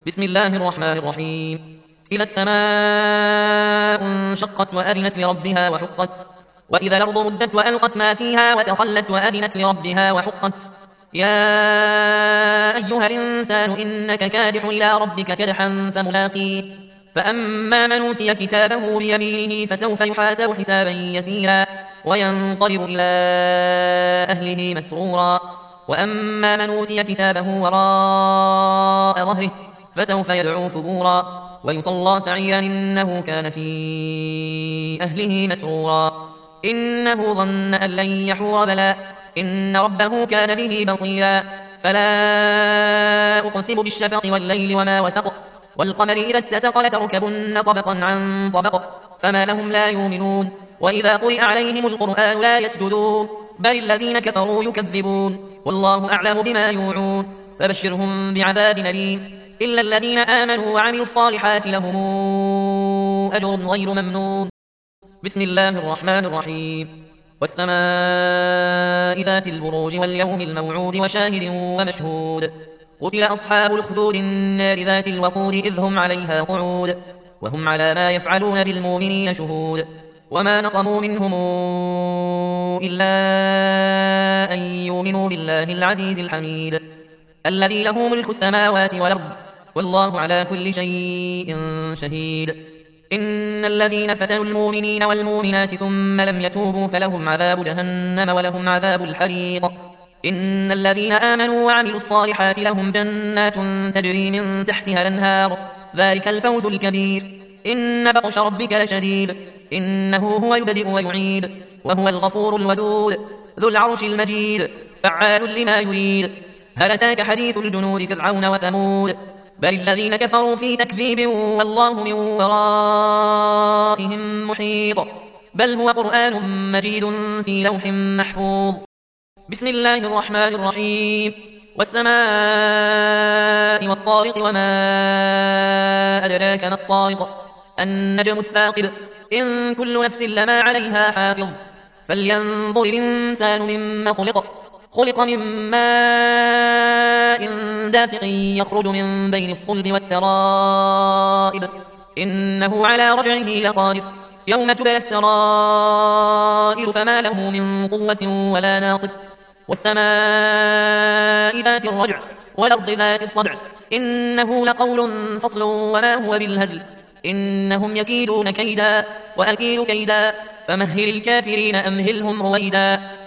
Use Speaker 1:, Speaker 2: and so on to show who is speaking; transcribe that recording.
Speaker 1: بسم الله الرحمن الرحيم. إذا السماء انشقت وأذنت لربها وحقت وإذا الأرض مدت وألقت ما فيها وتخلت وأذنت لربها وحقت يا أيها الإنسان إنك كادح إلى ربك كدحا فملاقيه فأما من أوتي كتابه بيمينه فسوف يحاسب حسابا يسيرا وينقلب إلى أهله مسرورا وأما من أوتي كتابه وراء ظهره فسوف يدعو ثبورا ويصلى سعيا إنه كان في أهله مسرورا إنه ظن أن لن يحور بلى إن ربه كان به بصيرا فلا أقسم بالشفق والليل وما وسق والقمر إذا اتسق لتركبن طبقا عن طبق فما لهم لا يؤمنون وإذا قرئ عليهم القرآن لا يسجدون بل الذين كفروا يكذبون والله أعلم بما يوعون فبشرهم بعذاب أليم إلا الذين آمنوا وعملوا الصالحات لهم أجر غير ممنون. بسم الله الرحمن الرحيم. والسماء ذات البروج واليوم الموعود وشاهد ومشهود قتل أصحاب الأخدود النار ذات الوقود إذ هم عليها قعود وهم على ما يفعلون بالمؤمنين شهود وما نقموا منهم إلا أن يؤمنوا بالله العزيز الحميد الذي له ملك السماوات والأرض والله على كل شيء شهيد. إن الذين فتنوا المؤمنين والمؤمنات ثم لم يتوبوا فلهم عذاب جهنم ولهم عذاب الحريق. إن الذين آمنوا وعملوا الصالحات لهم جنات تجري من تحتها الأنهار ذلك الفوز الكبير. إن بطش ربك لشديد إنه هو يبدئ ويعيد وهو الغفور الودود ذو العرش المجيد فعال لما يريد. هل أتاك حديث الجنود فرعون وثمود بل الذين كفروا في تكذيب والله من ورائهم محيط بل هو قرآن مجيد في لوح محفوظ. بسم الله الرحمن الرحيم. والسماء والطارق وما أدراك ما الطارق النجم الثاقب إن كل نفس لما عليها حافظ فلينظر الإنسان مما خلق من ماء دافق يخرج من بين الصلب والترائب إنه على رجعه لقادر يوم تبلى السرائر فما له من قوة ولا ناصر. والسماء ذات الرجع والأرض ذات الصدع إنه لقول فصل وما هو بالهزل إنهم يكيدون كيدا وأكيد كيدا فمهل الكافرين أمهلهم رويدا.